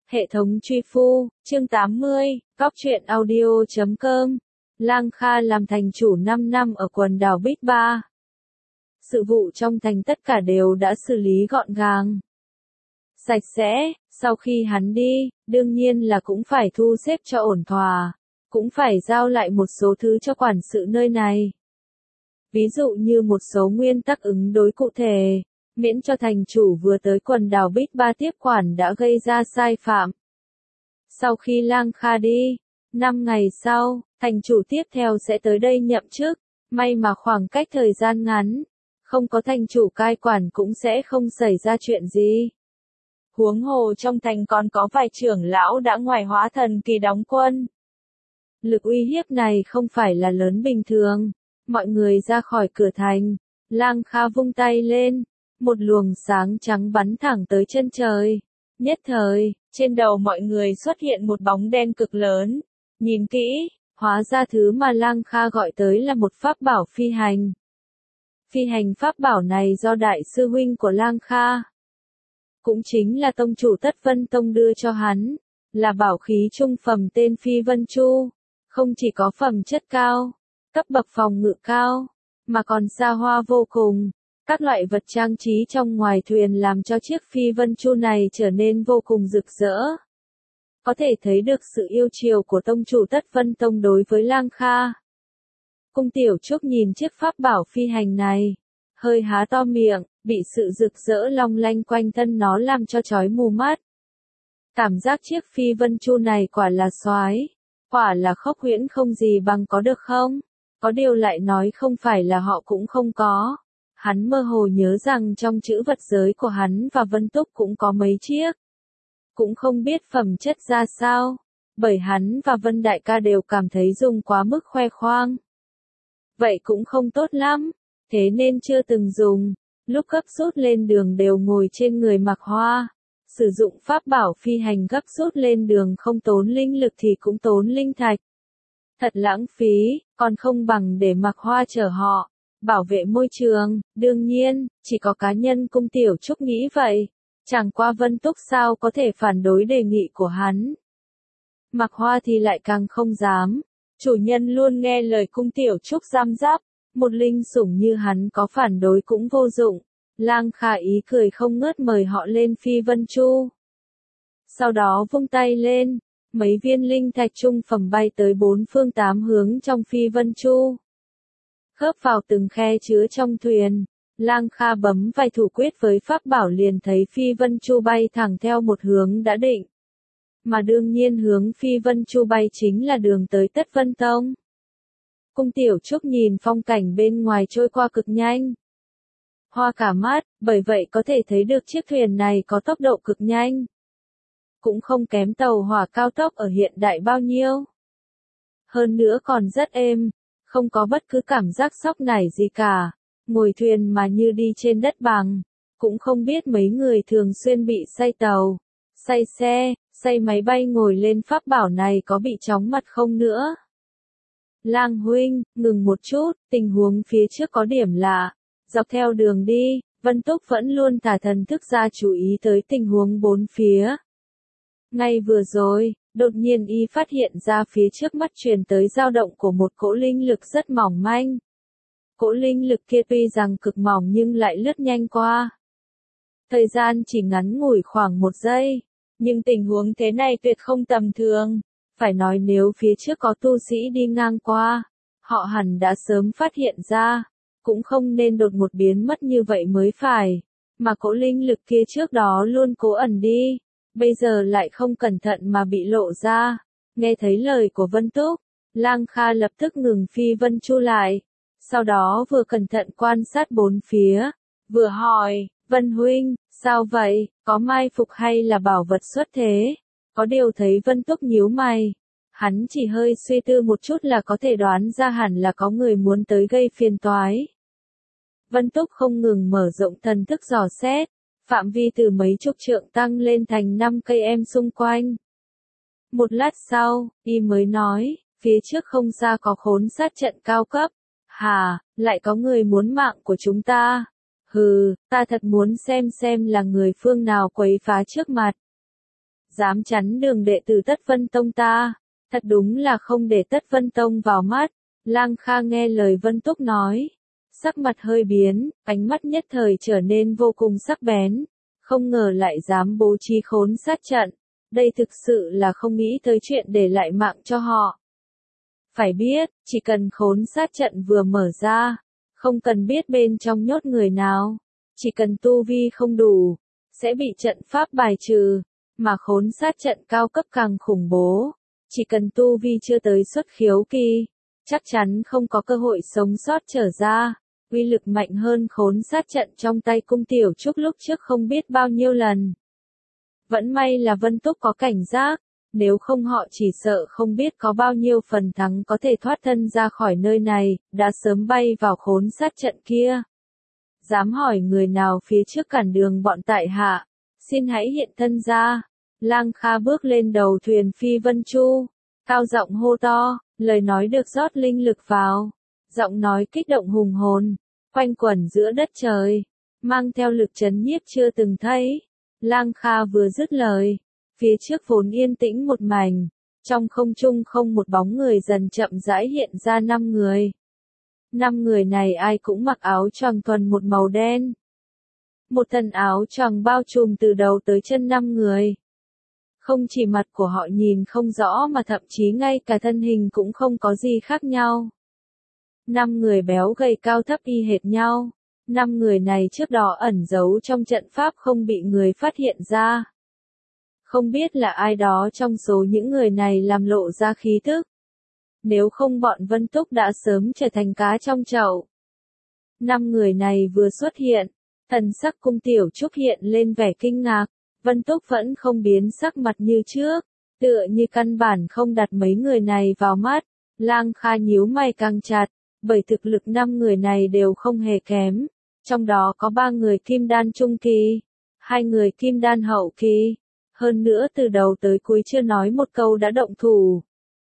Hệ thống truy phu, chương 80, góc truyện audio.com. Lang Kha làm thành chủ 5 năm ở quần đảo Bích Ba. Sự vụ trong thành tất cả đều đã xử lý gọn gàng, sạch sẽ. Sau khi hắn đi, đương nhiên là cũng phải thu xếp cho ổn thỏa, cũng phải giao lại một số thứ cho quản sự nơi này. Ví dụ như một số nguyên tắc ứng đối cụ thể, miễn cho thành chủ vừa tới quần đảo Bích Ba tiếp quản đã gây ra sai phạm. Sau khi Lang Kha đi, 5 ngày sau, thành chủ tiếp theo sẽ tới đây nhậm chức. May mà khoảng cách thời gian ngắn, không có thành chủ cai quản cũng sẽ không xảy ra chuyện gì. Huống hồ trong thành còn có vài trưởng lão đã ngoài hóa thần kỳ đóng quân. Lực uy hiếp này không phải là lớn bình thường. Mọi người ra khỏi cửa thành, Lang Kha vung tay lên, một luồng sáng trắng bắn thẳng tới chân trời. Nhất thời, trên đầu mọi người xuất hiện một bóng đen cực lớn. Nhìn kỹ, hóa ra thứ mà Lang Kha gọi tới là một pháp bảo phi hành. Phi hành pháp bảo này do đại sư huynh của Lang Kha, cũng chính là tông chủ Tất Vân Tông đưa cho hắn, là bảo khí trung phẩm tên Phi Vân Chu. Không chỉ có phẩm chất cao, cấp bậc phòng ngự cao, mà còn xa hoa vô cùng. Các loại vật trang trí trong ngoài thuyền làm cho chiếc Phi Vân Chu này trở nên vô cùng rực rỡ. Có thể thấy được sự yêu chiều của tông chủ Tất Vân Tông đối với Lang Kha. Cung Tiểu Trúc nhìn chiếc pháp bảo phi hành này, hơi há to miệng, bị sự rực rỡ long lanh quanh thân nó làm cho chói mù mắt. Cảm giác chiếc Phi Vân Chu này quả là soái, quả là khốc huyễn không gì bằng có được không? Có điều lại nói không phải là họ cũng không có. Hắn mơ hồ nhớ rằng trong chữ vật giới của hắn và Vân Túc cũng có mấy chiếc. Cũng không biết phẩm chất ra sao, bởi hắn và Vân Đại ca đều cảm thấy dùng quá mức khoe khoang. Vậy cũng không tốt lắm, thế nên chưa từng dùng. Lúc gấp rút lên đường đều ngồi trên người Mặc Hoa. Sử dụng pháp bảo phi hành gấp rút lên đường không tốn linh lực thì cũng tốn linh thạch. Thật lãng phí, còn không bằng để Mặc Hoa chở họ, bảo vệ môi trường. Đương nhiên, chỉ có cá nhân Cung Tiểu Trúc nghĩ vậy. Chẳng qua Vân Túc sao có thể phản đối đề nghị của hắn. Mặc Hoa thì lại càng không dám. Chủ nhân luôn nghe lời Cung Tiểu Trúc giam giáp. Một linh sủng như hắn có phản đối cũng vô dụng. Lang Kha ý cười không ngớt mời họ lên Phi Vân Chu. Sau đó vung tay lên, mấy viên linh thạch trung phẩm bay tới 4 phương 8 hướng trong Phi Vân Chu. Khớp vào từng khe chứa trong thuyền, Lang Kha bấm vài thủ quyết với pháp bảo liền thấy Phi Vân Chu bay thẳng theo một hướng đã định. Mà đương nhiên hướng Phi Vân Chu bay chính là đường tới Tất Vân Tông. Cung Tiểu Trúc nhìn phong cảnh bên ngoài trôi qua cực nhanh. Hoa cả mắt, bởi vậy có thể thấy được chiếc thuyền này có tốc độ cực nhanh. Cũng không kém tàu hỏa cao tốc ở hiện đại bao nhiêu. Hơn nữa còn rất êm, không có bất cứ cảm giác sóc nảy gì cả. Ngồi thuyền mà như đi trên đất bằng. Cũng không biết mấy người thường xuyên bị say tàu, say xe, say máy bay ngồi lên pháp bảo này có bị chóng mặt không nữa. Lang huynh, ngừng một chút, tình huống phía trước có điểm lạ. Dọc theo đường đi, Vân Túc vẫn luôn thả thần thức ra chú ý tới tình huống bốn phía. Ngay vừa rồi, đột nhiên y phát hiện ra phía trước mắt truyền tới dao động của một cỗ linh lực rất mỏng manh. Cỗ linh lực kia tuy rằng cực mỏng nhưng lại lướt nhanh qua. Thời gian chỉ ngắn ngủi khoảng 1 giây, nhưng tình huống thế này tuyệt không tầm thường. Phải nói nếu phía trước có tu sĩ đi ngang qua, họ hẳn đã sớm phát hiện ra. Cũng không nên đột ngột biến mất như vậy mới phải. Mà cỗ linh lực kia trước đó luôn cố ẩn đi, bây giờ lại không cẩn thận mà bị lộ ra. Nghe thấy lời của Vân Túc, Lang Kha lập tức ngừng Phi Vân Chu lại. Sau đó vừa cẩn thận quan sát bốn phía, vừa hỏi, Vân huynh, sao vậy, có mai phục hay là bảo vật xuất thế? Có điều thấy Vân Túc nhíu mày. Hắn chỉ hơi suy tư một chút là có thể đoán ra hẳn là có người muốn tới gây phiền toái. Vân Túc không ngừng mở rộng thần thức dò xét, phạm vi từ mấy chục trượng tăng lên thành 5 cây em xung quanh. Một lát sau, y mới nói, phía trước không xa có khốn sát trận cao cấp. Hà, lại có người muốn mạng của chúng ta. Hừ, ta thật muốn xem là người phương nào quấy phá trước mặt. dám chắn đường đệ tử Tất Vân Tông ta, thật đúng là không để Tất Vân Tông vào mắt. Lang Kha nghe lời Vân Túc nói, sắc mặt hơi biến, ánh mắt nhất thời trở nên vô cùng sắc bén, không ngờ lại dám bố trí khốn sát trận, đây thực sự là không nghĩ tới chuyện để lại mạng cho họ. Phải biết, chỉ cần khốn sát trận vừa mở ra, không cần biết bên trong nhốt người nào, chỉ cần tu vi không đủ, sẽ bị trận pháp bài trừ, mà khốn sát trận cao cấp càng khủng bố, chỉ cần tu vi chưa tới xuất khiếu kỳ, chắc chắn không có cơ hội sống sót trở ra, uy lực mạnh hơn khốn sát trận trong tay Cung Tiểu Trúc lúc trước không biết bao nhiêu lần. Vẫn may là Vân Túc có cảnh giác, nếu không họ chỉ sợ không biết có bao nhiêu phần thắng có thể thoát thân ra khỏi nơi này, đã sớm bay vào khốn sát trận kia. Dám hỏi người nào phía trước cản đường bọn tại hạ, xin hãy hiện thân ra. Lang Kha bước lên đầu thuyền Phi Vân Chu, cao giọng hô to, lời nói được rót linh lực vào, giọng nói kích động hùng hồn, quanh quẩn giữa đất trời, mang theo lực chấn nhiếp chưa từng thấy. Lang Kha vừa dứt lời, phía trước vốn yên tĩnh một mảnh, trong không trung không một bóng người dần chậm rãi hiện ra 5 người. 5 người này ai cũng mặc áo choàng thuần một màu đen. Một thân áo choàng bao trùm từ đầu tới chân 5 người. Không chỉ mặt của họ nhìn không rõ mà thậm chí ngay cả thân hình cũng không có gì khác nhau. 5 người béo gầy cao thấp y hệt nhau. 5 người này trước đó ẩn giấu trong trận pháp không bị người phát hiện ra. Không biết là ai đó trong số những người này làm lộ ra khí tức. Nếu không bọn Vân Túc đã sớm trở thành cá trong chậu. 5 người này vừa xuất hiện, thần sắc Cung Tiểu Trúc hiện lên vẻ kinh ngạc, Vân Túc vẫn không biến sắc mặt như trước, tựa như căn bản không đặt mấy người này vào mắt. Lang Kha nhíu mày càng chặt, bởi thực lực 5 người này đều không hề kém, trong đó có 3 người kim đan trung kỳ, 2 người kim đan hậu kỳ, hơn nữa từ đầu tới cuối chưa nói một câu đã động thủ.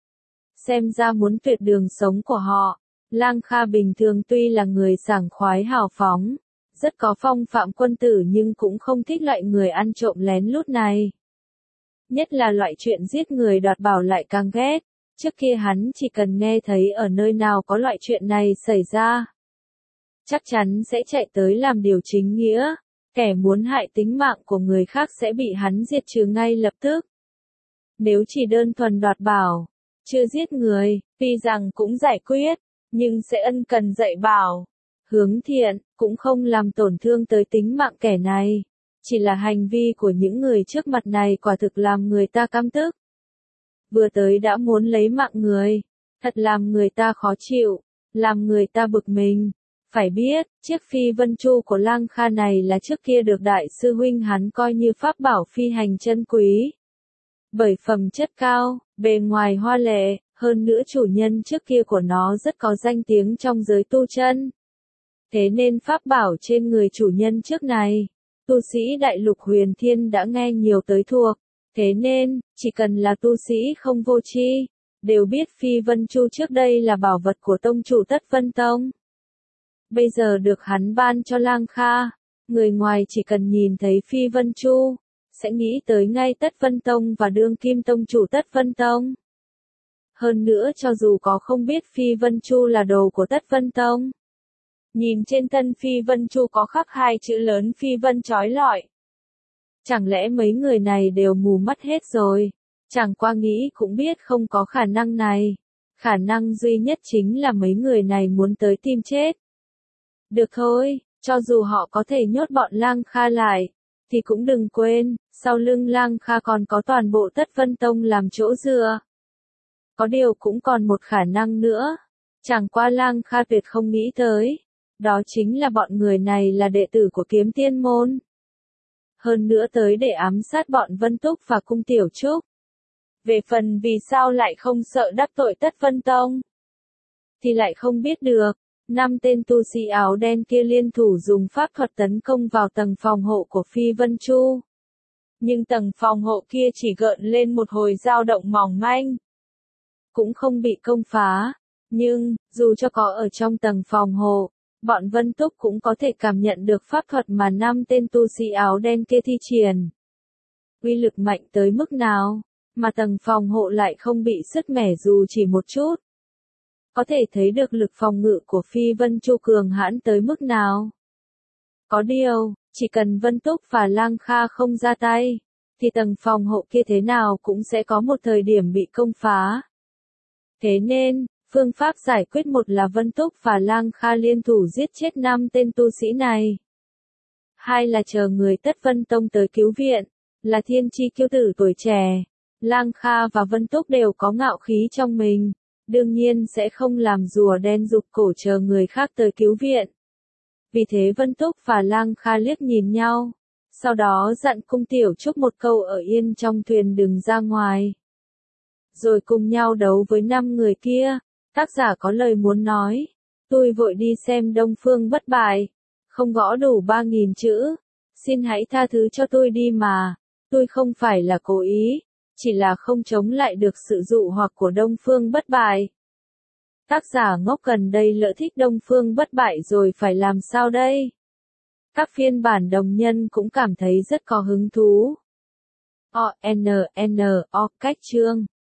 Xem ra muốn tuyệt đường sống của họ. Lang Kha bình thường tuy là người sảng khoái hào phóng, rất có phong phạm quân tử nhưng cũng không thích loại người ăn trộm lén lút này. Nhất là loại chuyện giết người đoạt bảo lại càng ghét, trước kia hắn chỉ cần nghe thấy ở nơi nào có loại chuyện này xảy ra, chắc chắn sẽ chạy tới làm điều chính nghĩa, kẻ muốn hại tính mạng của người khác sẽ bị hắn diệt trừ ngay lập tức. Nếu chỉ đơn thuần đoạt bảo, chưa giết người, tuy rằng cũng giải quyết, nhưng sẽ ân cần dạy bảo, hướng thiện, cũng không làm tổn thương tới tính mạng kẻ này. Chỉ là hành vi của những người trước mặt này quả thực làm người ta căm tức. Vừa tới đã muốn lấy mạng người, thật làm người ta khó chịu, làm người ta bực mình. Phải biết, chiếc Phi Vân Chu của Lang Kha này là trước kia được đại sư huynh hắn coi như pháp bảo phi hành chân quý. Bởi phẩm chất cao, bề ngoài hoa lệ, hơn nữa chủ nhân trước kia của nó rất có danh tiếng trong giới tu chân. Thế nên pháp bảo trên người chủ nhân trước này, tu sĩ đại lục huyền thiên đã nghe nhiều tới thuộc. Thế nên, chỉ cần là tu sĩ không vô tri, đều biết Phi Vân Chu trước đây là bảo vật của tông chủ Tất Vân Tông. Bây giờ được hắn ban cho Lang Kha, người ngoài chỉ cần nhìn thấy Phi Vân Chu, sẽ nghĩ tới ngay Tất Vân Tông và đương kim tông chủ Tất Vân Tông. Hơn nữa cho dù có không biết Phi Vân Chu là đồ của Tất Vân Tông, nhìn trên thân Phi Vân Chu có khắc 2 chữ lớn Phi Vân chói lọi. Chẳng lẽ mấy người này đều mù mắt hết rồi? Chẳng qua nghĩ cũng biết không có khả năng này. Khả năng duy nhất chính là mấy người này muốn tới tìm chết. Được thôi, cho dù họ có thể nhốt bọn Lang Kha lại, thì cũng đừng quên, sau lưng Lang Kha còn có toàn bộ Tất Vân Tông làm chỗ dựa. Có điều cũng còn một khả năng nữa, chẳng qua Lang Kha tuyệt không nghĩ tới, đó chính là bọn người này là đệ tử của Kiếm Tiên môn. Hơn nữa tới để ám sát bọn Vân Túc và Cung Tiểu Trúc. Về phần vì sao lại không sợ đắc tội Tất Vân Tông, thì lại không biết được. 5 tên tu sĩ áo đen kia liên thủ dùng pháp thuật tấn công vào tầng phòng hộ của Phi Vân Chu. Nhưng tầng phòng hộ kia chỉ gợn lên một hồi dao động mỏng manh, cũng không bị công phá. Nhưng, dù cho có ở trong tầng phòng hộ, bọn Vân Túc cũng có thể cảm nhận được pháp thuật mà 5 tên tu sĩ áo đen kia thi triển. uy lực mạnh tới mức nào, mà tầng phòng hộ lại không bị sứt mẻ dù chỉ một chút. Có thể thấy được lực phòng ngự của Phi Vân Chu cường hãn tới mức nào. Có điều, chỉ cần Vân Túc và Lang Kha không ra tay, thì tầng phòng hộ kia thế nào cũng sẽ có một thời điểm bị công phá. Thế nên, phương pháp giải quyết một là Vân Túc và Lang Kha liên thủ giết chết 5 tên tu sĩ này. Hai là chờ người Tất Vân Tông tới cứu viện, là thiên chi kiêu tử tuổi trẻ. Lang Kha và Vân Túc đều có ngạo khí trong mình, đương nhiên sẽ không làm rùa đen rụt cổ chờ người khác tới cứu viện. Vì thế Vân Túc và Lang Kha liếc nhìn nhau, sau đó dặn Cung Tiểu Trúc một câu ở yên trong thuyền đừng ra ngoài. Rồi cùng nhau đấu với 5 người kia. Tác giả có lời muốn nói. Tôi vội đi xem Đông Phương Bất Bại. Không gõ đủ 3.000 chữ. Xin hãy tha thứ cho tôi đi mà. Tôi không phải là cố ý. Chỉ là không chống lại được sự dụ hoặc của Đông Phương Bất Bại. Tác giả ngốc gần đây lỡ thích Đông Phương Bất Bại rồi phải làm sao đây? Các phiên bản đồng nhân cũng cảm thấy rất có hứng thú. O N O cách chương